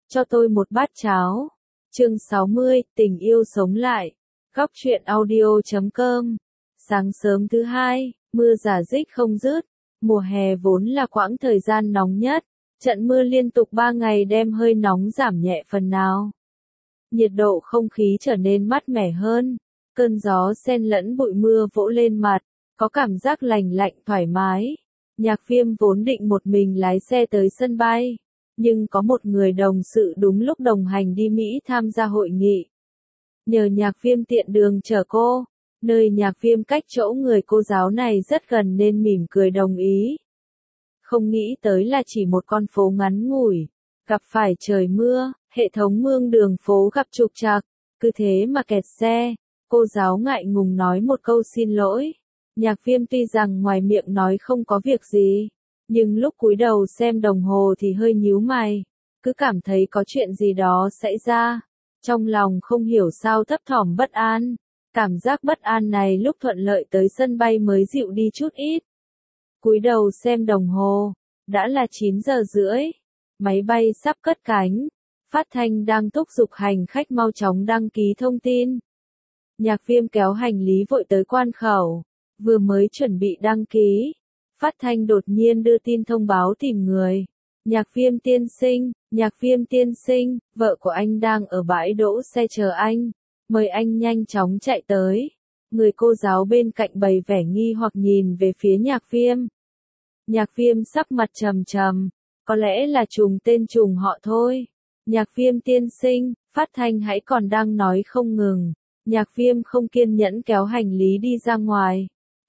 cho tôi một bát cháo. Chương 60, tình yêu sống lại. Góc truyện audio.com. Sáng sớm thứ hai, mưa rả rích không dứt. Mùa hè vốn là quãng thời gian nóng nhất. Trận mưa liên tục 3 ngày đem hơi nóng giảm nhẹ phần nào. Nhiệt độ không khí trở nên mát mẻ hơn. Cơn gió xen lẫn bụi mưa vỗ lên mặt, có cảm giác lành lạnh thoải mái. Nhạc Viêm vốn định một mình lái xe tới sân bay, nhưng có một người đồng sự đúng lúc đồng hành đi Mỹ tham gia hội nghị. Nhờ Nhạc Viêm tiện đường chở cô, nơi Nhạc Viêm cách chỗ người cô giáo này rất gần nên mỉm cười đồng ý. Không nghĩ tới là chỉ một con phố ngắn ngủi, gặp phải trời mưa, hệ thống mương đường phố gặp trục trặc, cứ thế mà kẹt xe. Cô giáo ngại ngùng nói một câu xin lỗi. Nhạc Viêm tuy rằng ngoài miệng nói không có việc gì, nhưng lúc cúi đầu xem đồng hồ thì hơi nhíu mày, cứ cảm thấy có chuyện gì đó xảy ra. Trong lòng không hiểu sao thấp thỏm bất an. Cảm giác bất an này lúc thuận lợi tới sân bay mới dịu đi chút ít. Cúi đầu xem đồng hồ, đã là 9 giờ rưỡi. Máy bay sắp cất cánh. Phát thanh đang thúc giục hành khách mau chóng đăng ký thông tin. Nhạc Viêm kéo hành lý vội tới quan khẩu, vừa mới chuẩn bị đăng ký. Phát thanh đột nhiên đưa tin thông báo tìm người. Nhạc Viêm tiên sinh, vợ của anh đang ở bãi đỗ xe chờ anh. Mời anh nhanh chóng chạy tới. Người cô giáo bên cạnh bày vẻ nghi hoặc nhìn về phía Nhạc Viêm. Nhạc Viêm sắc mặt trầm trầm, có lẽ là trùng tên trùng họ thôi. Nhạc Viêm tiên sinh, phát thanh hãy còn đang nói không ngừng. Nhạc Viêm không kiên nhẫn kéo hành lý đi ra ngoài.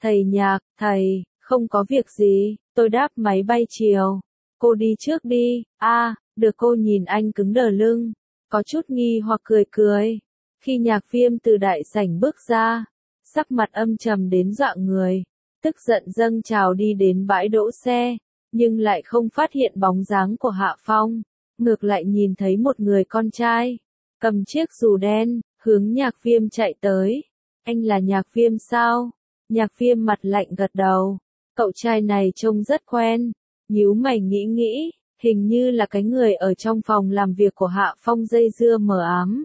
Thầy, không có việc gì, tôi đáp máy bay chiều. Cô đi trước đi. Được. Cô nhìn anh cứng đờ lưng, có chút nghi hoặc cười. Khi Nhạc Viêm từ đại sảnh bước ra, sắc mặt âm trầm đến dọa người, tức giận dâng trào đi đến bãi đỗ xe, nhưng lại không phát hiện bóng dáng của Hạ Phong, ngược lại nhìn thấy một người con trai, cầm chiếc dù đen, hướng Nhạc Viêm chạy tới. Anh là Nhạc Viêm sao? Nhạc Viêm mặt lạnh gật đầu. Cậu trai này trông rất quen. Nhíu mày nghĩ, hình như là cái người ở trong phòng làm việc của Hạ Phong dây dưa mờ ám.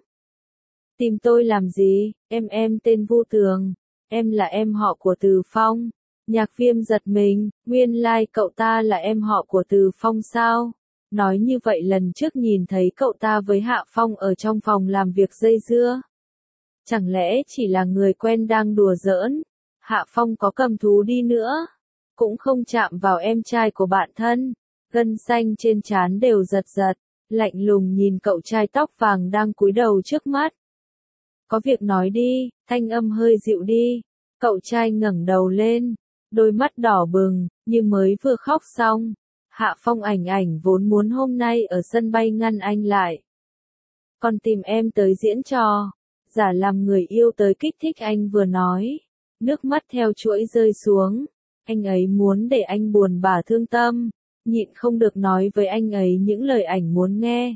Tìm tôi làm gì? Em tên Vu Tường. Em là em họ của Từ Phong. Nhạc Viêm giật mình, nguyên lai cậu ta là em họ của Từ Phong sao? Nói như vậy lần trước nhìn thấy cậu ta với Hạ Phong ở trong phòng làm việc dây dưa. Chẳng lẽ chỉ là người quen đang đùa giỡn? Hạ Phong có cầm thú đi nữa, cũng không chạm vào em trai của bạn thân. Gân xanh trên trán đều giật, lạnh lùng nhìn cậu trai tóc vàng đang cúi đầu trước mắt. Có việc nói đi, thanh âm hơi dịu đi. Cậu trai ngẩng đầu lên, đôi mắt đỏ bừng, như mới vừa khóc xong. Hạ Phong ảnh vốn muốn hôm nay ở sân bay ngăn anh lại. Còn tìm em tới diễn trò, giả làm người yêu tới kích thích anh vừa nói. Nước mắt theo chuỗi rơi xuống. Anh ấy muốn để anh buồn bã thương tâm, nhịn không được nói với anh ấy những lời ảnh muốn nghe.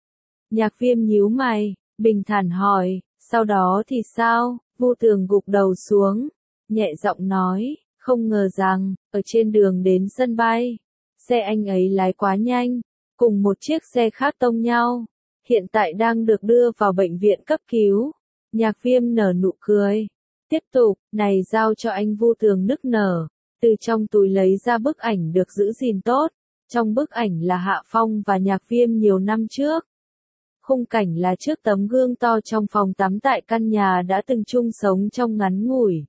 Nhạc Viêm nhíu mày, bình thản hỏi, sau đó thì sao? Vu Tường gục đầu xuống, nhẹ giọng nói, không ngờ rằng, ở trên đường đến sân bay, xe anh ấy lái quá nhanh, cùng một chiếc xe khác tông nhau, hiện tại đang được đưa vào bệnh viện cấp cứu. Nhạc Viêm nở nụ cười, tiếp tục, này giao cho anh. Vu Tường nức nở, từ trong túi lấy ra bức ảnh được giữ gìn tốt, trong bức ảnh là Hạ Phong và Nhạc Viêm nhiều năm trước. Khung cảnh là trước tấm gương to trong phòng tắm tại căn nhà đã từng chung sống trong ngắn ngủi.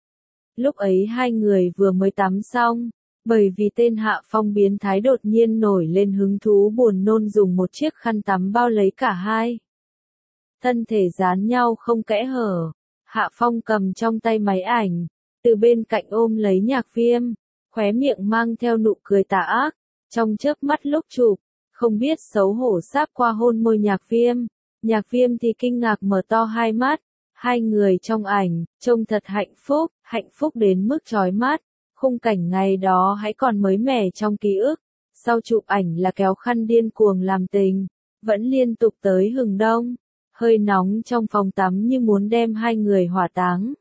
Lúc ấy hai người vừa mới tắm xong, bởi vì tên Hạ Phong biến thái đột nhiên nổi lên hứng thú buồn nôn dùng một chiếc khăn tắm bao lấy cả hai. Thân thể dán nhau không kẽ hở, Hạ Phong cầm trong tay máy ảnh, từ bên cạnh ôm lấy Nhạc Viêm, khóe miệng mang theo nụ cười tà ác, trong chớp mắt lúc chụp, không biết xấu hổ sáp qua hôn môi Nhạc Viêm. Nhạc Viêm thì kinh ngạc mở to hai mắt, hai người trong ảnh, trông thật hạnh phúc đến mức chói mắt. Khung cảnh ngày đó hãy còn mới mẻ trong ký ức, sau chụp ảnh là kéo khăn điên cuồng làm tình, vẫn liên tục tới hừng đông, hơi nóng trong phòng tắm như muốn đem hai người hỏa táng.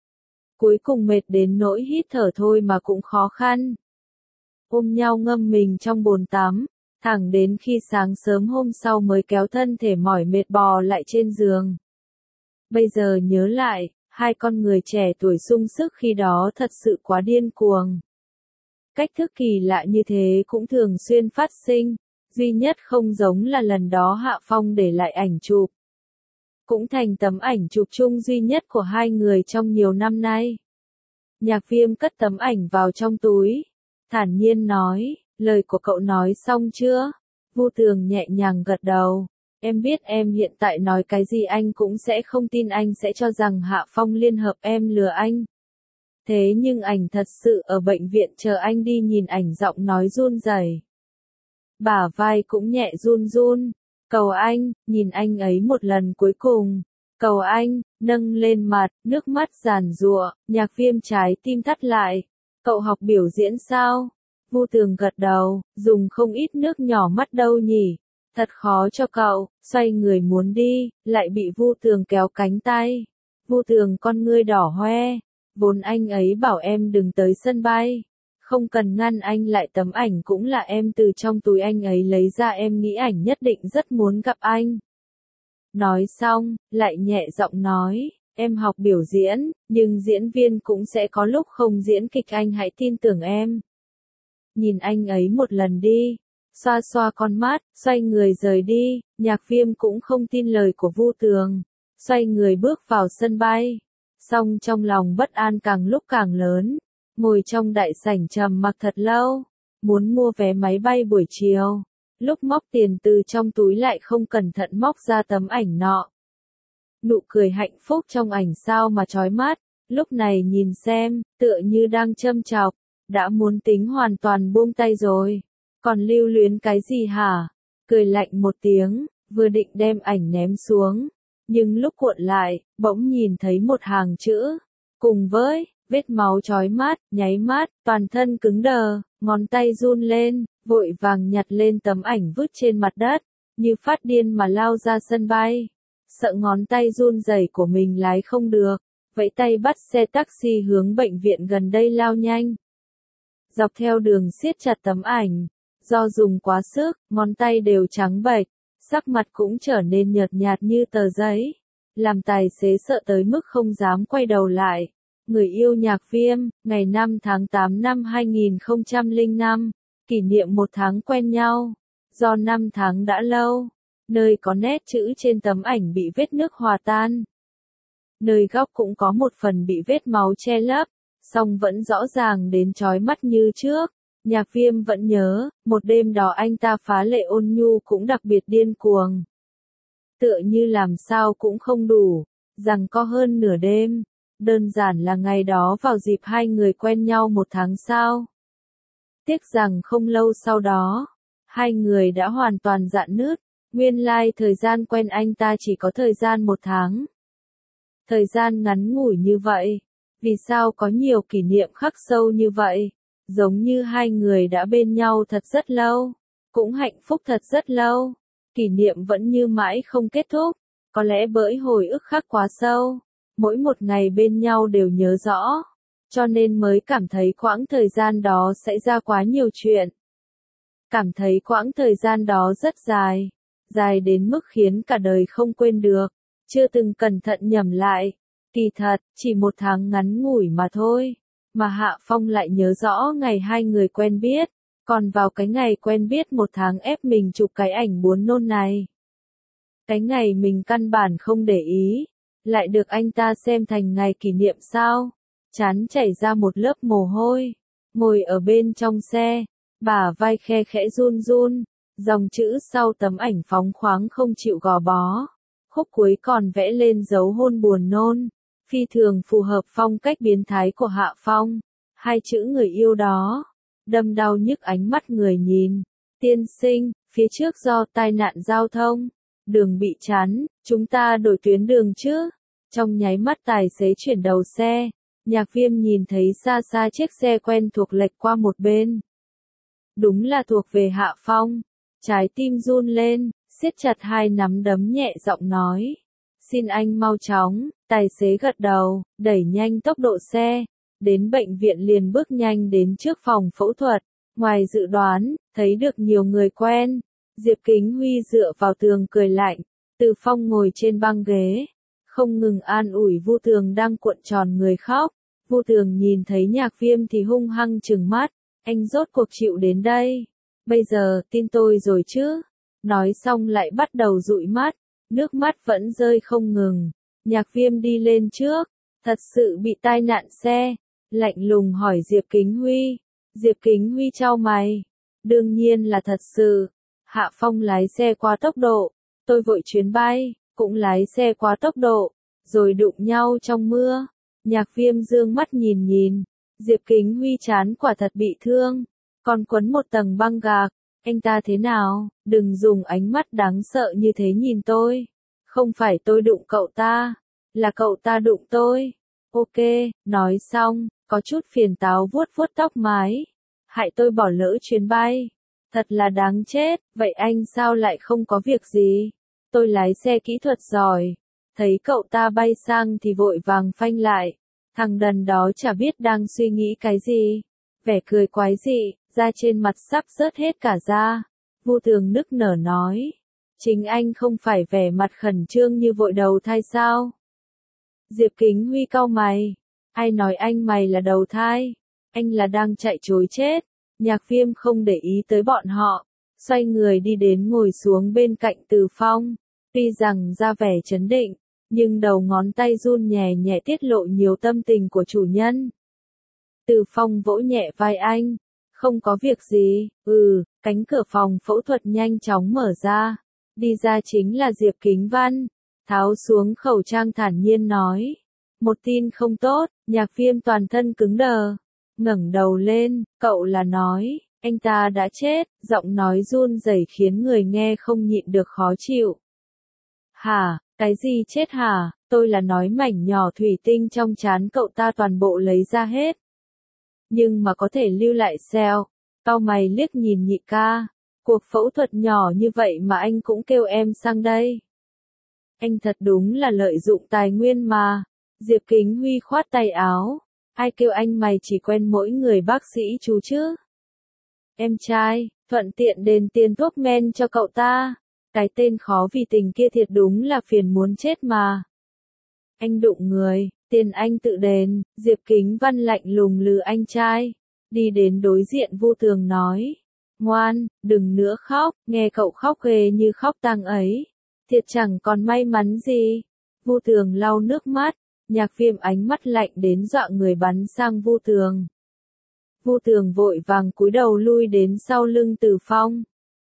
Cuối cùng mệt đến nỗi hít thở thôi mà cũng khó khăn. Ôm nhau ngâm mình trong bồn tắm, Thẳng đến khi sáng sớm hôm sau mới kéo thân thể mỏi mệt bò lại trên giường. Bây giờ nhớ lại, hai con người trẻ tuổi sung sức khi đó thật sự quá điên cuồng. Cách thức kỳ lạ như thế cũng thường xuyên phát sinh, duy nhất không giống là lần đó Hạ Phong để lại ảnh chụp. Cũng thành tấm ảnh chụp chung duy nhất của hai người trong nhiều năm nay. Nhạc Viêm cất tấm ảnh vào trong túi, thản nhiên nói, lời của cậu nói xong chưa? Vu Tường nhẹ nhàng gật đầu. Em biết em hiện tại nói cái gì anh cũng sẽ không tin, anh sẽ cho rằng Hạ Phong liên hợp em lừa anh. Thế nhưng ảnh thật sự ở bệnh viện chờ anh đi, nhìn ảnh giọng nói run rẩy. Bả vai cũng nhẹ run run. Cầu anh, nhìn anh ấy một lần cuối cùng. Cầu anh, nâng lên mặt, nước mắt giàn giụa, Nhạc Viêm trái tim thắt lại. Cậu học biểu diễn sao? Vu Tường gật đầu, dùng không ít nước nhỏ mắt đâu nhỉ. Thật khó cho cậu, xoay người muốn đi, lại bị Vu Tường kéo cánh tay. Vu Tường con ngươi đỏ hoe, vốn anh ấy bảo em đừng tới sân bay. Không cần ngăn anh lại, tấm ảnh cũng là em từ trong túi anh ấy lấy ra, em nghĩ ảnh nhất định rất muốn gặp anh. Nói xong, lại nhẹ giọng nói, em học biểu diễn, nhưng diễn viên cũng sẽ có lúc không diễn kịch, anh hãy tin tưởng em. Nhìn anh ấy một lần đi. Xoa xoa con mắt, xoay người rời đi. Nhạc Viêm cũng không tin lời của Vu Tường, xoay người bước vào sân bay. Song trong lòng bất an càng lúc càng lớn, ngồi trong đại sảnh trầm mặc thật lâu, muốn mua vé máy bay buổi chiều. Lúc móc tiền từ trong túi lại không cẩn thận móc ra tấm ảnh nọ. Nụ cười hạnh phúc trong ảnh sao mà chói mắt, lúc này nhìn xem, tựa như đang châm chọc, đã muốn tính hoàn toàn buông tay rồi. Còn lưu luyến cái gì hả? Cười lạnh một tiếng, vừa định đem ảnh ném xuống. Nhưng lúc cuộn lại, bỗng nhìn thấy một hàng chữ. Cùng với, vết máu chói mắt, nháy mắt, toàn thân cứng đờ, ngón tay run lên, vội vàng nhặt lên tấm ảnh vứt trên mặt đất, như phát điên mà lao ra sân bay. Sợ ngón tay run rẩy của mình lái không được, vẫy tay bắt xe taxi hướng bệnh viện gần đây lao nhanh. Dọc theo đường siết chặt tấm ảnh. Do dùng quá sức, ngón tay đều trắng bệch, sắc mặt cũng trở nên nhợt nhạt như tờ giấy. Làm tài xế sợ tới mức không dám quay đầu lại. Người yêu Nhạc Viêm, ngày 5 tháng 8 năm 2005, kỷ niệm 1 tháng quen nhau. Do 5 tháng đã lâu, nơi có nét chữ trên tấm ảnh bị vết nước hòa tan. Nơi góc cũng có một phần bị vết máu che lấp, song vẫn rõ ràng đến chói mắt như trước. Nhạc Viêm vẫn nhớ, một đêm đó anh ta phá lệ ôn nhu cũng đặc biệt điên cuồng. Tựa như làm sao cũng không đủ, rằng có hơn nửa đêm, đơn giản là ngày đó vào dịp hai người quen nhau 1 tháng sau. Tiếc rằng không lâu sau đó, hai người đã hoàn toàn rạn nứt, nguyên lai thời gian quen anh ta chỉ có thời gian 1 tháng. Thời gian ngắn ngủi như vậy, vì sao có nhiều kỷ niệm khắc sâu như vậy? Giống như hai người đã bên nhau thật rất lâu, cũng hạnh phúc thật rất lâu, kỷ niệm vẫn như mãi không kết thúc, có lẽ bởi hồi ức khắc quá sâu, mỗi một ngày bên nhau đều nhớ rõ, cho nên mới cảm thấy quãng thời gian đó xảy ra quá nhiều chuyện. Cảm thấy quãng thời gian đó rất dài, dài đến mức khiến cả đời không quên được, chưa từng cẩn thận nhẩm lại, kỳ thật, chỉ 1 tháng ngắn ngủi mà thôi. Mà Hạ Phong lại nhớ rõ ngày hai người quen biết, còn vào cái ngày quen biết 1 tháng ép mình chụp cái ảnh buồn nôn này. Cái ngày mình căn bản không để ý, lại được anh ta xem thành ngày kỷ niệm sao? Trán chảy ra một lớp mồ hôi, ngồi ở bên trong xe, bả vai khe khẽ run run, dòng chữ sau tấm ảnh phóng khoáng không chịu gò bó. Khúc cuối còn vẽ lên dấu hôn buồn nôn. Phi thường phù hợp phong cách biến thái của Hạ Phong. Hai chữ người yêu đó, đâm đau nhức ánh mắt người nhìn. Tiên sinh, phía trước do tai nạn giao thông, đường bị chắn, chúng ta đổi tuyến đường chứ? Trong nháy mắt tài xế chuyển đầu xe, Nhạc Viêm nhìn thấy xa xa chiếc xe quen thuộc lệch qua một bên. Đúng là thuộc về Hạ Phong. Trái tim run lên, siết chặt hai nắm đấm nhẹ giọng nói. Xin anh mau chóng, tài xế gật đầu, đẩy nhanh tốc độ xe, đến bệnh viện liền bước nhanh đến trước phòng phẫu thuật, Ngoài dự đoán, thấy được nhiều người quen, Diệp Kính Huy dựa vào tường cười lạnh, Từ Phong ngồi trên băng ghế, không ngừng an ủi Vu Tường đang cuộn tròn người khóc. Vu Tường nhìn thấy Nhạc Viêm thì hung hăng trừng mắt, anh rốt cuộc chịu đến đây. Bây giờ, tin tôi rồi chứ? Nói xong lại bắt đầu dụi mắt, nước mắt vẫn rơi không ngừng. Nhạc Viêm đi lên trước, thật sự bị tai nạn xe, lạnh lùng hỏi Diệp Kính Huy. Diệp Kính Huy chau mày, đương nhiên là thật sự. Hạ Phong lái xe quá tốc độ, tôi vội chuyến bay, cũng lái xe quá tốc độ, rồi đụng nhau trong mưa. Nhạc Viêm dương mắt nhìn nhìn, Diệp Kính Huy chán quả thật bị thương, còn quấn một tầng băng gạc. Anh ta thế nào? Đừng dùng ánh mắt đáng sợ như thế nhìn tôi. Không phải tôi đụng cậu ta, là cậu ta đụng tôi. Ok, nói xong, có chút phiền táo vuốt vuốt tóc mái. Hại tôi bỏ lỡ chuyến bay. Thật là đáng chết, vậy anh sao lại không có việc gì? Tôi lái xe kỹ thuật giỏi. Thấy cậu ta bay sang thì vội vàng phanh lại. Thằng đần đó chả biết đang suy nghĩ cái gì. Vẻ cười quái dị, da trên mặt sắp rớt hết cả da. Vu Tường nức nở nói. Chính anh không phải vẻ mặt khẩn trương như vội đầu thai sao? Diệp Kính Huy cau mày. Ai nói anh mày là đầu thai? Anh là đang chạy trối chết. Nhạc Viêm không để ý tới bọn họ. Xoay người đi đến ngồi xuống bên cạnh Từ Phong. Tuy rằng ra vẻ trấn định, nhưng đầu ngón tay run nhẹ nhẹ tiết lộ nhiều tâm tình của chủ nhân. Từ Phong vỗ nhẹ vai anh. Không có việc gì, cánh cửa phòng phẫu thuật nhanh chóng mở ra. Đi ra chính là Diệp Kính Văn. Tháo xuống khẩu trang thản nhiên nói. Một tin không tốt, Nhạc Viêm toàn thân cứng đờ. Ngẩng đầu lên, cậu là nói, anh ta đã chết, giọng nói run rẩy khiến người nghe không nhịn được khó chịu. Hả, cái gì chết hả? Tôi là nói mảnh nhỏ thủy tinh trong trán cậu ta toàn bộ lấy ra hết. Nhưng mà có thể lưu lại cell. Cau mày liếc nhìn nhị ca. Cuộc phẫu thuật nhỏ như vậy mà anh cũng kêu em sang đây. Anh thật đúng là lợi dụng tài nguyên mà. Diệp Kính Huy khoát tay áo. Ai kêu anh mày chỉ quen mỗi người bác sĩ chú chứ? Em trai, thuận tiện đền tiền thuốc men cho cậu ta. Cái tên khó vì tình kia thiệt đúng là phiền muốn chết mà. Anh đụng người, tiền anh tự đền. Diệp Kính Văn lạnh lùng lừ anh trai. Đi đến đối diện Vu Tường nói. Ngoan, đừng nữa khóc, nghe cậu khóc ghê như khóc tang ấy. Thiệt chẳng còn may mắn gì. Vu Tường lau nước mắt. Nhạc Viêm ánh mắt lạnh đến dọa người bắn sang Vu Tường. Vu Tường vội vàng cúi đầu lui đến sau lưng Từ Phong.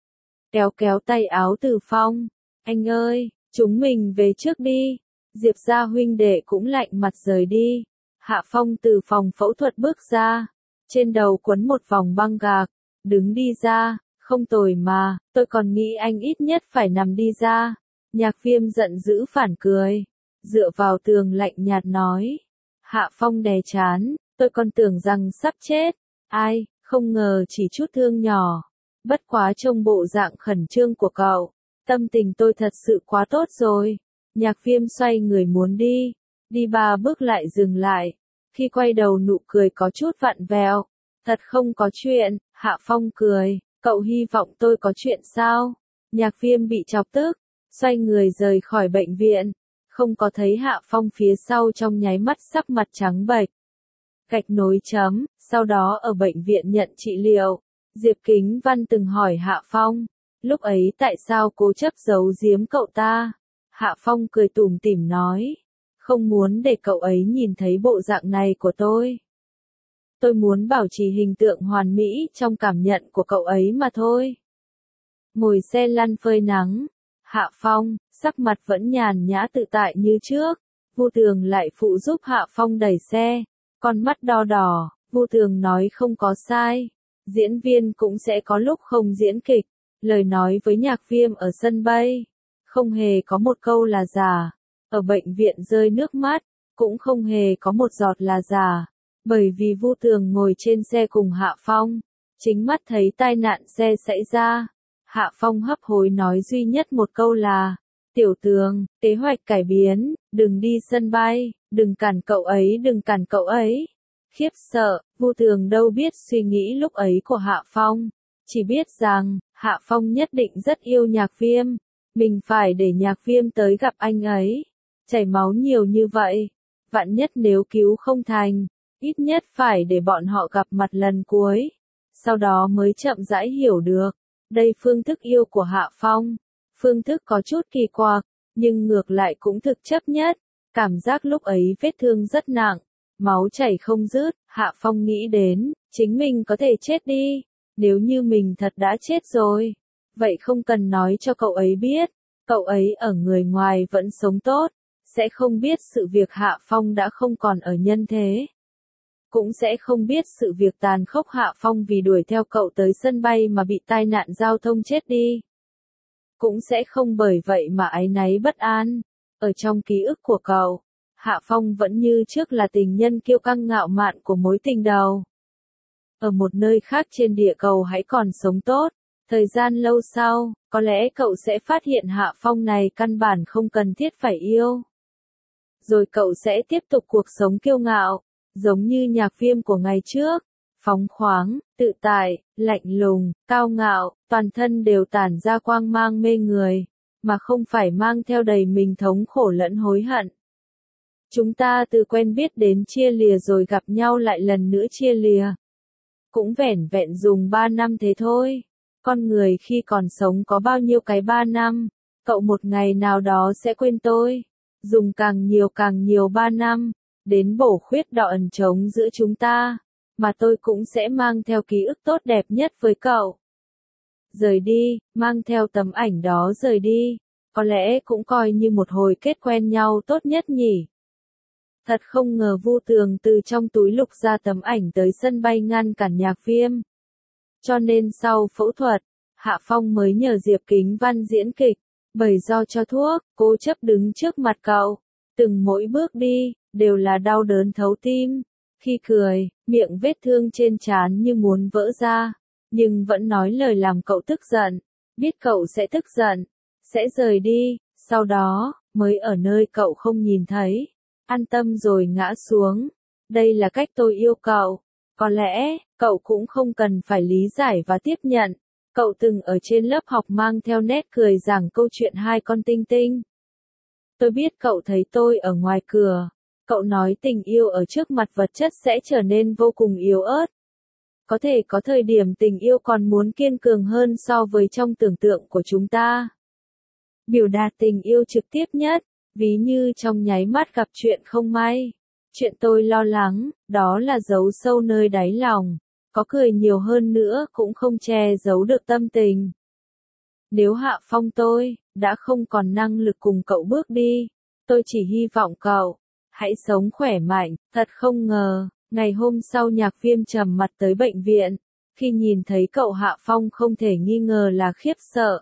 Kéo kéo tay áo Từ Phong. Anh ơi, chúng mình về trước đi. Diệp gia huynh đệ cũng lạnh mặt rời đi. Hạ Phong từ phòng phẫu thuật bước ra. Trên đầu quấn một vòng băng gạc. Đứng đi ra, không tồi mà, tôi còn nghĩ anh ít nhất phải nằm đi ra. Nhạc Viêm giận dữ phản cười. Dựa vào tường lạnh nhạt nói. Hạ Phong đè chán, tôi còn tưởng rằng sắp chết. Ai, không ngờ chỉ chút thương nhỏ. Bất quá trông bộ dạng khẩn trương của cậu. Tâm tình tôi thật sự quá tốt rồi. Nhạc Viêm xoay người muốn đi. Đi 3 bước lại dừng lại. Khi quay đầu nụ cười có chút vặn vẹo. Thật không có chuyện, Hạ Phong cười. Cậu hy vọng tôi có chuyện sao? Nhạc Viêm bị chọc tức. Xoay người rời khỏi bệnh viện. Không có thấy Hạ Phong phía sau trong nháy mắt sắc mặt trắng bệch. Gạch nối chấm, sau đó ở bệnh viện nhận trị liệu. Diệp Kính Văn từng hỏi Hạ Phong, lúc ấy tại sao cố chấp giấu giếm cậu ta? Hạ Phong cười tủm tỉm nói, không muốn để cậu ấy nhìn thấy bộ dạng này của tôi. Tôi muốn bảo trì hình tượng hoàn mỹ trong cảm nhận của cậu ấy mà thôi. Ngồi xe lăn phơi nắng, Hạ Phong, sắc mặt vẫn nhàn nhã tự tại như trước. Vu Tường lại phụ giúp Hạ Phong đẩy xe, con mắt đo đỏ. Vu Tường nói không có sai. Diễn viên cũng sẽ có lúc không diễn kịch. Lời nói với Nhạc Viêm ở sân bay, không hề có một câu là giả. Ở bệnh viện rơi nước mắt, cũng không hề có một giọt là giả. Bởi vì Vu Tường ngồi trên xe cùng Hạ Phong, chính mắt thấy tai nạn xe xảy ra. Hạ Phong hấp hối nói duy nhất một câu là, Tiểu Tường, kế hoạch cải biến, đừng đi sân bay, đừng cản cậu ấy, đừng cản cậu ấy. Khiếp sợ, Vu Tường đâu biết suy nghĩ lúc ấy của Hạ Phong, chỉ biết rằng, Hạ Phong nhất định rất yêu Nhạc Viêm, mình phải để Nhạc Viêm tới gặp anh ấy. Chảy máu nhiều như vậy, vạn nhất nếu cứu không thành, ít nhất phải để bọn họ gặp mặt lần cuối, sau đó mới chậm rãi hiểu được. Đây phương thức yêu của Hạ Phong, phương thức có chút kỳ quặc, nhưng ngược lại cũng thực chấp nhất. Cảm giác lúc ấy vết thương rất nặng, máu chảy không dứt, Hạ Phong nghĩ đến, chính mình có thể chết đi, nếu như mình thật đã chết rồi, vậy không cần nói cho cậu ấy biết, cậu ấy ở người ngoài vẫn sống tốt, sẽ không biết sự việc Hạ Phong đã không còn ở nhân thế. Cũng sẽ không biết sự việc tàn khốc Hạ Phong vì đuổi theo cậu tới sân bay mà bị tai nạn giao thông chết đi. Cũng sẽ không bởi vậy mà áy náy bất an. Ở trong ký ức của cậu, Hạ Phong vẫn như trước là tình nhân kiêu căng ngạo mạn của mối tình đầu. Ở một nơi khác trên địa cầu hãy còn sống tốt, thời gian lâu sau, có lẽ cậu sẽ phát hiện Hạ Phong này căn bản không cần thiết phải yêu. Rồi cậu sẽ tiếp tục cuộc sống kiêu ngạo, giống như Nhạc Viêm của ngày trước, phóng khoáng, tự tại, lạnh lùng, cao ngạo, toàn thân đều tản ra quang mang mê người, mà không phải mang theo đầy mình thống khổ lẫn hối hận. Chúng ta từ quen biết đến chia lìa rồi gặp nhau lại lần nữa chia lìa. Cũng vẻn vẹn dùng 3 năm thế thôi. Con người khi còn sống có bao nhiêu cái 3 năm, cậu một ngày nào đó sẽ quên tôi. Dùng càng nhiều 3 năm, đến bổ khuyết đọ ẩn trống giữa chúng ta, mà tôi cũng sẽ mang theo ký ức tốt đẹp nhất với cậu. Rời đi, mang theo tấm ảnh đó rời đi, có lẽ cũng coi như một hồi kết quen nhau tốt nhất nhỉ. Thật không ngờ Vu Tường từ trong túi lục ra tấm ảnh tới sân bay ngăn cản Nhạc Viêm. Cho nên sau phẫu thuật, Hạ Phong mới nhờ Diệp Kính Văn diễn kịch, bởi do cho thuốc, cố chấp đứng trước mặt cậu. Từng mỗi bước đi, đều là đau đớn thấu tim. Khi cười, miệng vết thương trên trán như muốn vỡ ra, nhưng vẫn nói lời làm cậu tức giận. Biết cậu sẽ tức giận, sẽ rời đi, sau đó, mới ở nơi cậu không nhìn thấy. An tâm rồi ngã xuống. Đây là cách tôi yêu cậu. Có lẽ, cậu cũng không cần phải lý giải và tiếp nhận. Cậu từng ở trên lớp học mang theo nét cười giảng câu chuyện hai con tinh tinh. Tôi biết cậu thấy tôi ở ngoài cửa. Cậu nói tình yêu ở trước mặt vật chất sẽ trở nên vô cùng yếu ớt. Có thể có thời điểm tình yêu còn muốn kiên cường hơn so với trong tưởng tượng của chúng ta. Biểu đạt tình yêu trực tiếp nhất, ví như trong nháy mắt gặp chuyện không may. Chuyện tôi lo lắng, đó là giấu sâu nơi đáy lòng. Có cười nhiều hơn nữa cũng không che giấu được tâm tình. Nếu Hạ Phong tôi, đã không còn năng lực cùng cậu bước đi, tôi chỉ hy vọng cậu, hãy sống khỏe mạnh. Thật không ngờ, ngày hôm sau Nhạc Viêm trầm mặt tới bệnh viện. Khi nhìn thấy cậu Hạ Phong không thể nghi ngờ là khiếp sợ.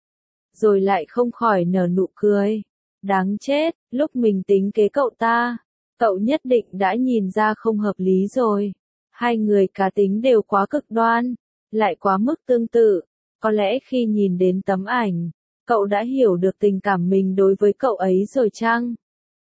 Rồi lại không khỏi nở nụ cười. Đáng chết, lúc mình tính kế cậu ta, cậu nhất định đã nhìn ra không hợp lý rồi. Hai người cá tính đều quá cực đoan, lại quá mức tương tự. Có lẽ khi nhìn đến tấm ảnh, cậu đã hiểu được tình cảm mình đối với cậu ấy rồi chăng?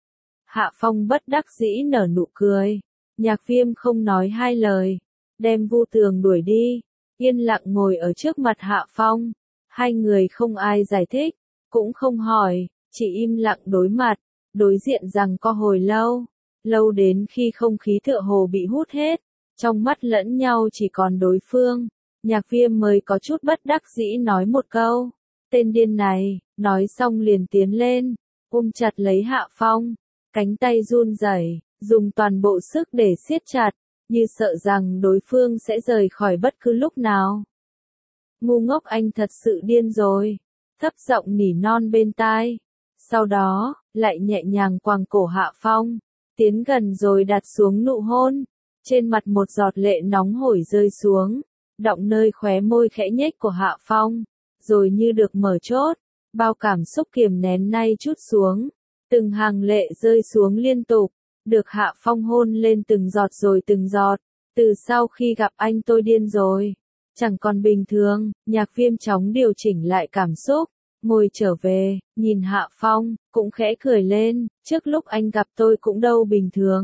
Hạ Phong bất đắc dĩ nở nụ cười. Nhạc Viêm không nói hai lời, đem Vu Tường đuổi đi, yên lặng ngồi ở trước mặt Hạ Phong. Hai người không ai giải thích, cũng không hỏi, chỉ im lặng đối mặt, đối diện rằng có hồi lâu, lâu đến khi không khí tựa hồ bị hút hết, trong mắt lẫn nhau chỉ còn đối phương. Nhạc Viêm mới có chút bất đắc dĩ nói một câu, tên điên này, nói xong liền tiến lên, ôm chặt lấy Hạ Phong, cánh tay run rẩy, dùng toàn bộ sức để siết chặt, như sợ rằng đối phương sẽ rời khỏi bất cứ lúc nào. Ngu ngốc, anh thật sự điên rồi, thấp giọng nỉ non bên tai. Sau đó, lại nhẹ nhàng quàng cổ Hạ Phong, tiến gần rồi đặt xuống nụ hôn. Trên mặt một giọt lệ nóng hổi rơi xuống, đọng nơi khóe môi khẽ nhếch của Hạ Phong, rồi như được mở chốt, bao cảm xúc kiềm nén nay trút xuống, từng hàng lệ rơi xuống liên tục, được Hạ Phong hôn lên từng giọt rồi từng giọt. Từ sau khi gặp anh tôi điên rồi, chẳng còn bình thường. Nhạc Viêm chóng điều chỉnh lại cảm xúc, ngồi trở về, nhìn Hạ Phong, cũng khẽ cười lên, trước lúc anh gặp tôi cũng đâu bình thường,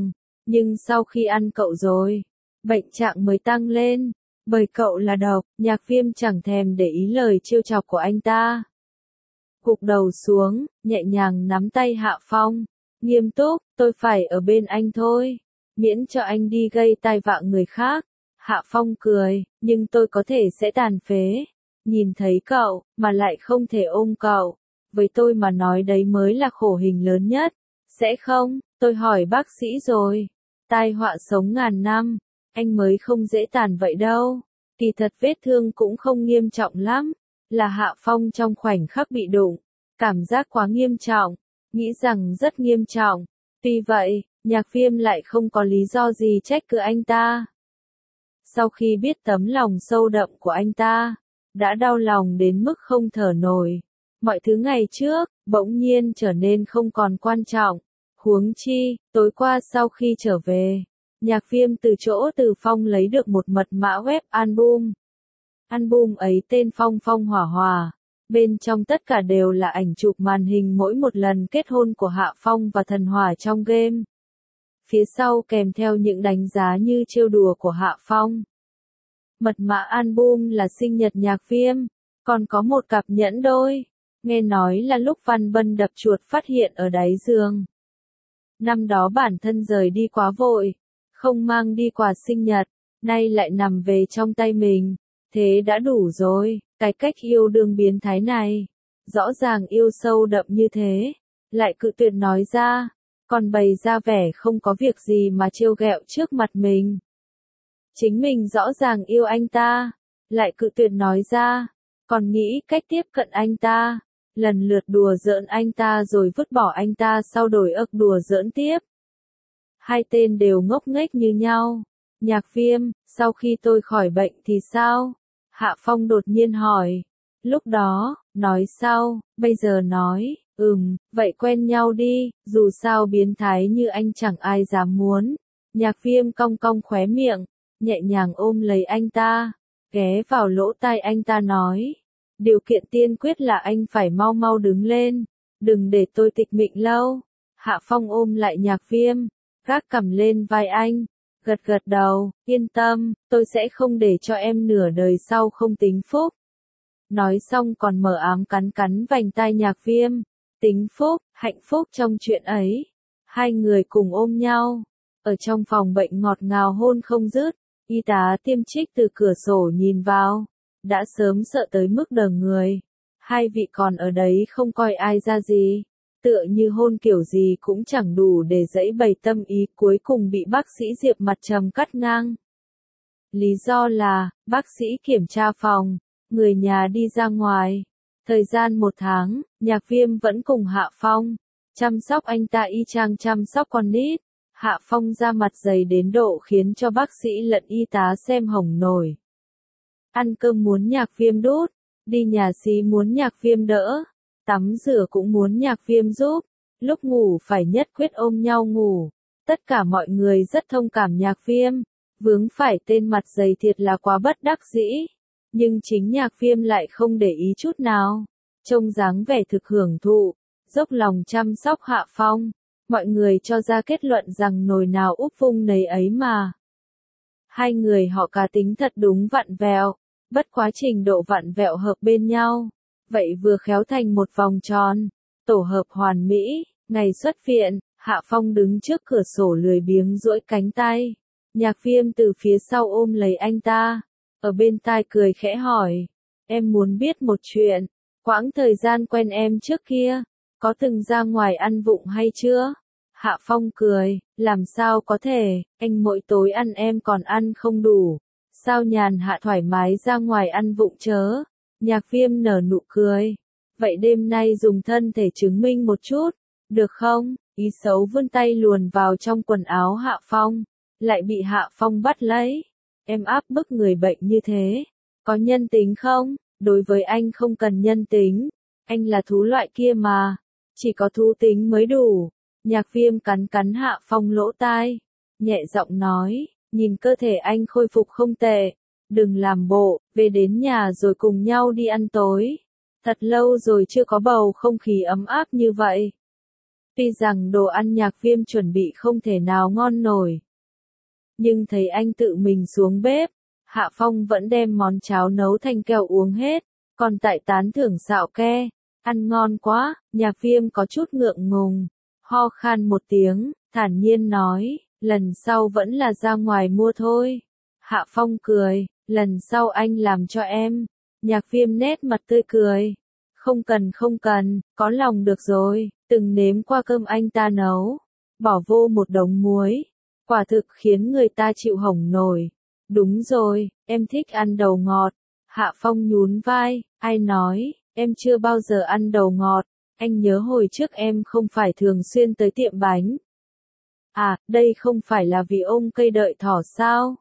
Nhưng sau khi ăn cậu rồi, bệnh trạng mới tăng lên, bởi cậu là độc. Nhạc Viêm chẳng thèm để ý lời trêu chọc của anh ta. Gục đầu xuống, nhẹ nhàng nắm tay Hạ Phong, nghiêm túc, tôi phải ở bên anh thôi, miễn cho anh đi gây tai vạ người khác. Hạ Phong cười, nhưng tôi có thể sẽ tàn phế. Nhìn thấy cậu, mà lại không thể ôm cậu. Với tôi mà nói đấy mới là khổ hình lớn nhất. Sẽ không, tôi hỏi bác sĩ rồi. Tai họa sống ngàn năm, anh mới không dễ tàn vậy đâu. Kỳ thật vết thương cũng không nghiêm trọng lắm. Là Hạ Phong trong khoảnh khắc bị đụng. Cảm giác quá nghiêm trọng, nghĩ rằng rất nghiêm trọng. Tuy vậy, Nhạc Viêm lại không có lý do gì trách cứ anh ta. Sau khi biết tấm lòng sâu đậm của anh ta, đã đau lòng đến mức không thở nổi. Mọi thứ ngày trước, bỗng nhiên trở nên không còn quan trọng. Huống chi, tối qua sau khi trở về, Nhạc Viêm từ chỗ Từ Phong lấy được một mật mã web album. Album ấy tên Phong Phong Hỏa Hỏa. Bên trong tất cả đều là ảnh chụp màn hình mỗi một lần kết hôn của Hạ Phong và Thần Hỏa trong game. Phía sau kèm theo những đánh giá như trêu đùa của Hạ Phong. Mật mã album là sinh nhật Nhạc Viêm, còn có một cặp nhẫn đôi. Nghe nói là lúc Văn Bân đập chuột phát hiện ở đáy giường. Năm đó bản thân rời đi quá vội, không mang đi quà sinh nhật, nay lại nằm về trong tay mình. Thế đã đủ rồi, cái cách yêu đương biến thái này. Rõ ràng yêu sâu đậm như thế, lại cự tuyệt nói ra, còn bày ra vẻ không có việc gì mà trêu ghẹo trước mặt mình. Chính mình rõ ràng yêu anh ta, lại cự tuyệt nói ra, còn nghĩ cách tiếp cận anh ta, lần lượt đùa giỡn anh ta rồi vứt bỏ anh ta sau đổi ức đùa giỡn tiếp. Hai tên đều ngốc nghếch như nhau. Nhạc Viêm, sau khi tôi khỏi bệnh thì sao? Hạ Phong đột nhiên hỏi. Lúc đó, nói sau, bây giờ nói, vậy quen nhau đi, dù sao biến thái như anh chẳng ai dám muốn. Nhạc Viêm cong cong khóe miệng, nhẹ nhàng ôm lấy anh ta, ghé vào lỗ tai anh ta nói. Điều kiện tiên quyết là anh phải mau mau đứng lên, đừng để tôi tịch mịch lâu. Hạ Phong ôm lại Nhạc Viêm, gác cằm lên vai anh, gật gật đầu, yên tâm, tôi sẽ không để cho em nửa đời sau không tính phúc. Nói xong còn mở ám cắn cắn vành tai Nhạc Viêm, tính phúc, hạnh phúc trong chuyện ấy. Hai người cùng ôm nhau, ở trong phòng bệnh ngọt ngào hôn không dứt, y tá tiêm trích từ cửa sổ nhìn vào, đã sớm sợ tới mức đờ người. Hai vị còn ở đấy không coi ai ra gì. Tựa như hôn kiểu gì cũng chẳng đủ để dẫy bày tâm ý, cuối cùng bị bác sĩ Diệp mặt trầm cắt ngang. Lý do là, bác sĩ kiểm tra phòng, người nhà đi ra ngoài. Thời gian 1 tháng, Nhạc Viêm vẫn cùng Hạ Phong, chăm sóc anh ta y chang chăm sóc con nít. Hạ Phong ra mặt dày đến độ khiến cho bác sĩ lẫn y tá xem hồng nổi. Ăn cơm muốn Nhạc Viêm đút, đi nhà xí muốn Nhạc Viêm đỡ. Tắm rửa cũng muốn Nhạc Viêm giúp, lúc ngủ phải nhất quyết ôm nhau ngủ. Tất cả mọi người rất thông cảm Nhạc Viêm, vướng phải tên mặt dày thiệt là quá bất đắc dĩ. Nhưng chính Nhạc Viêm lại không để ý chút nào, trông dáng vẻ thực hưởng thụ, dốc lòng chăm sóc Hạ Phong. Mọi người cho ra kết luận rằng nồi nào úp vung nấy ấy mà. Hai người họ cá tính thật đúng vặn vẹo, bất quá trình độ vặn vẹo hợp bên nhau. Vậy vừa khéo thành một vòng tròn, tổ hợp hoàn mỹ. Ngày xuất viện, Hạ Phong đứng trước cửa sổ lười biếng duỗi cánh tay. Nhạc Viêm từ phía sau ôm lấy anh ta, ở bên tai cười khẽ hỏi, em muốn biết một chuyện, quãng thời gian quen em trước kia, có từng ra ngoài ăn vụng hay chưa? Hạ Phong cười, làm sao có thể, anh mỗi tối ăn em còn ăn không đủ, sao nhàn hạ thoải mái ra ngoài ăn vụng chớ? Nhạc Viêm nở nụ cười. Vậy đêm nay dùng thân thể chứng minh một chút, được không? Ý xấu vươn tay luồn vào trong quần áo Hạ Phong, lại bị Hạ Phong bắt lấy. Em áp bức người bệnh như thế, có nhân tính không? Đối với anh không cần nhân tính, anh là thú loại kia mà, chỉ có thú tính mới đủ. Nhạc Viêm cắn cắn Hạ Phong lỗ tai, nhẹ giọng nói, nhìn cơ thể anh khôi phục không tệ. Đừng làm bộ, về đến nhà rồi cùng nhau đi ăn tối. Thật lâu rồi chưa có bầu không khí ấm áp như vậy. Tuy rằng đồ ăn Nhạc Viêm chuẩn bị không thể nào ngon nổi, nhưng thấy anh tự mình xuống bếp, Hạ Phong vẫn đem món cháo nấu thành kẹo uống hết, còn tại tán thưởng xạo ke, ăn ngon quá. Nhạc Viêm có chút ngượng ngùng, ho khan một tiếng, thản nhiên nói, lần sau vẫn là ra ngoài mua thôi. Hạ Phong cười, lần sau anh làm cho em. Nhạc Viêm nét mặt tươi cười, không cần, có lòng được rồi, từng nếm qua cơm anh ta nấu, bỏ vô một đống muối, quả thực khiến người ta chịu hỏng nổi. Đúng rồi, em thích ăn đầu ngọt. Hạ Phong nhún vai, ai nói, em chưa bao giờ ăn đầu ngọt, anh nhớ hồi trước em không phải thường xuyên tới tiệm bánh. À, đây không phải là vì ôm cây đợi thỏ sao?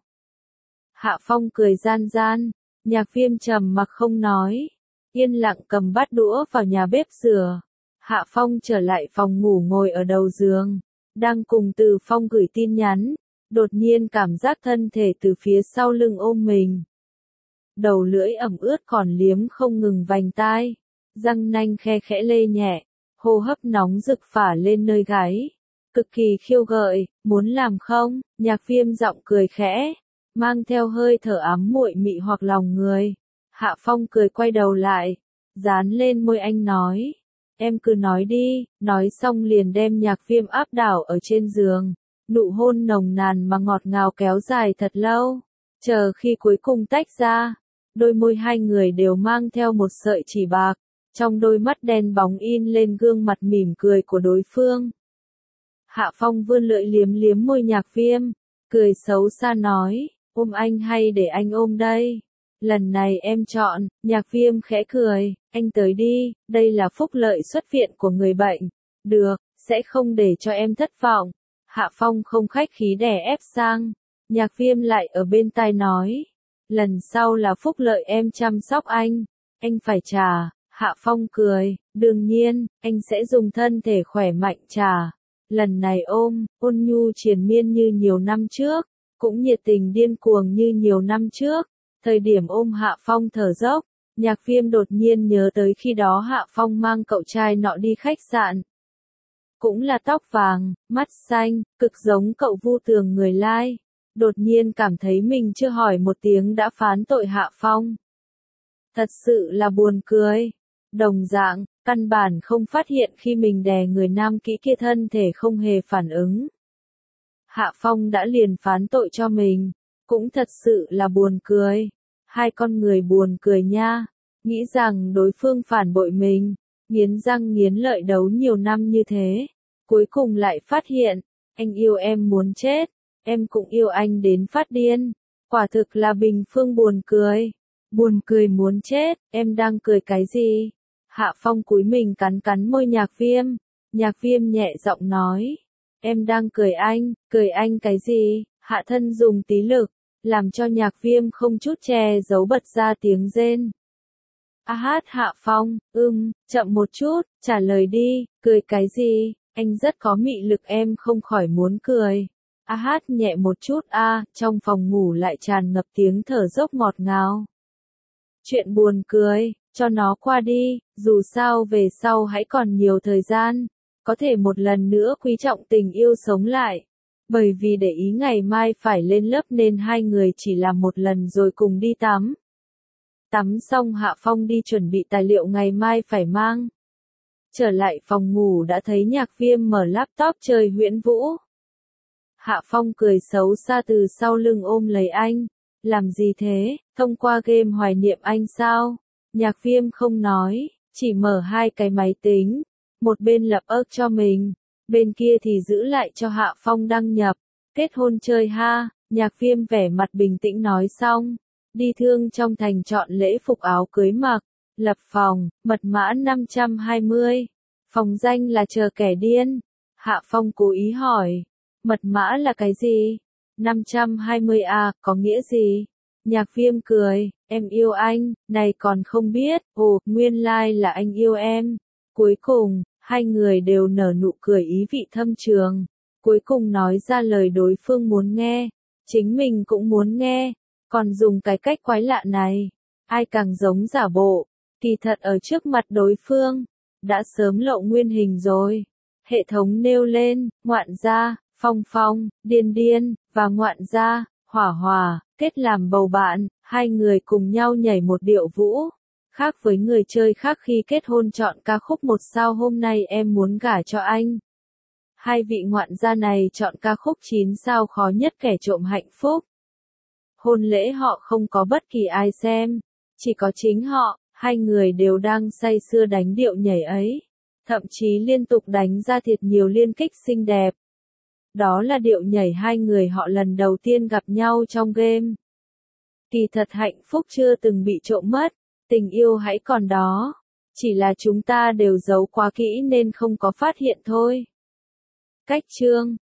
Hạ Phong cười gian gian, Nhạc Viêm trầm mặc không nói, yên lặng cầm bát đũa vào nhà bếp rửa. Hạ Phong trở lại phòng ngủ ngồi ở đầu giường, đang cùng Từ Phong gửi tin nhắn, đột nhiên cảm giác thân thể từ phía sau lưng ôm mình. Đầu lưỡi ẩm ướt còn liếm không ngừng vành tai, răng nanh khe khẽ lê nhẹ, hô hấp nóng rực phả lên nơi gáy, cực kỳ khiêu gợi, muốn làm không? Nhạc Viêm giọng cười khẽ, mang theo hơi thở ám muội mị hoặc lòng người. Hạ Phong cười quay đầu lại, dán lên môi anh nói, em cứ nói đi. Nói xong liền đem Nhạc Viêm áp đảo ở trên giường, nụ hôn nồng nàn mà ngọt ngào kéo dài thật lâu, chờ khi cuối cùng tách ra, đôi môi hai người đều mang theo một sợi chỉ bạc, trong đôi mắt đen bóng in lên gương mặt mỉm cười của đối phương. Hạ Phong vươn lưỡi liếm liếm môi Nhạc Viêm, cười xấu xa nói, ôm anh hay để anh ôm đây? Lần này em chọn. Nhạc Viêm khẽ cười, anh tới đi, đây là phúc lợi xuất viện của người bệnh. Được, sẽ không để cho em thất vọng. Hạ Phong không khách khí đè ép sang. Nhạc Viêm lại ở bên tai nói, lần sau là phúc lợi em chăm sóc anh phải trả. Hạ Phong cười, đương nhiên, anh sẽ dùng thân thể khỏe mạnh trả. Lần này ôm, ôn nhu triền miên như nhiều năm trước, cũng nhiệt tình điên cuồng như nhiều năm trước. Thời điểm ôm Hạ Phong thở dốc, Nhạc Viêm đột nhiên nhớ tới khi đó Hạ Phong mang cậu trai nọ đi khách sạn. Cũng là tóc vàng, mắt xanh, cực giống cậu Vu Tường người Lai. Đột nhiên cảm thấy mình chưa hỏi một tiếng đã phán tội Hạ Phong. Thật sự là buồn cười. Đồng dạng, căn bản không phát hiện khi mình đè người nam kỹ kia thân thể không hề phản ứng. Hạ Phong đã liền phán tội cho mình. Cũng thật sự là buồn cười. Hai con người buồn cười nha. Nghĩ rằng đối phương phản bội mình, nghiến răng nghiến lợi đấu nhiều năm như thế. Cuối cùng lại phát hiện, anh yêu em muốn chết, em cũng yêu anh đến phát điên. Quả thực là bình phương buồn cười. Buồn cười muốn chết, em đang cười cái gì? Hạ Phong cúi mình cắn cắn môi Nhạc Viêm. Nhạc Viêm nhẹ giọng nói, em đang cười anh cái gì? Hạ thân dùng tí lực, làm cho Nhạc Viêm không chút che giấu bật ra tiếng rên. A hát Hạ Phong, chậm một chút, trả lời đi, cười cái gì? Anh rất có mị lực em không khỏi muốn cười. A hát nhẹ một chút trong phòng ngủ lại tràn ngập tiếng thở dốc ngọt ngào. Chuyện buồn cười, cho nó qua đi, dù sao về sau hãy còn nhiều thời gian, có thể một lần nữa quý trọng tình yêu sống lại. Bởi vì để ý ngày mai phải lên lớp nên hai người chỉ làm một lần rồi cùng đi tắm. Tắm xong Hạ Phong đi chuẩn bị tài liệu ngày mai phải mang. Trở lại phòng ngủ đã thấy Nhạc Viêm mở laptop chơi huyễn vũ. Hạ Phong cười xấu xa từ sau lưng ôm lấy anh. Làm gì thế, thông qua game hoài niệm anh sao? Nhạc Viêm không nói, chỉ mở hai cái máy tính. Một bên lập ức cho mình, bên kia thì giữ lại cho Hạ Phong đăng nhập. Kết hôn chơi ha, Nhạc Viêm vẻ mặt bình tĩnh nói xong. Đi Thương trong thành chọn lễ phục áo cưới mặc. Lập phòng, mật mã 520. Phòng danh là chờ kẻ điên. Hạ Phong cố ý hỏi. Mật mã là cái gì? 520A, có nghĩa gì? Nhạc Viêm cười, em yêu anh, này còn không biết, nguyên lai là anh yêu em. Cuối cùng, hai người đều nở nụ cười ý vị thâm trường. Cuối cùng nói ra lời đối phương muốn nghe, chính mình cũng muốn nghe, còn dùng cái cách quái lạ này. Ai càng giống giả bộ, kỳ thật ở trước mặt đối phương, đã sớm lộ nguyên hình rồi. Hệ thống nêu lên, Ngoạn gia, Phong Phong, Điên Điên, và Ngoạn gia, Hỏa Hỏa, kết làm bầu bạn, hai người cùng nhau nhảy một điệu vũ. Khác với người chơi khác khi kết hôn chọn ca khúc một sao hôm nay em muốn gả cho anh. Hai vị ngoạn gia này chọn ca khúc 9 sao khó nhất kẻ trộm hạnh phúc. Hôn lễ họ không có bất kỳ ai xem, chỉ có chính họ, hai người đều đang say sưa đánh điệu nhảy ấy, thậm chí liên tục đánh ra thiệt nhiều liên kích xinh đẹp. Đó là điệu nhảy hai người họ lần đầu tiên gặp nhau trong game. Kỳ thật hạnh phúc chưa từng bị trộm mất, tình yêu hãy còn đó, chỉ là chúng ta đều giấu quá kỹ nên không có phát hiện thôi. Cách chương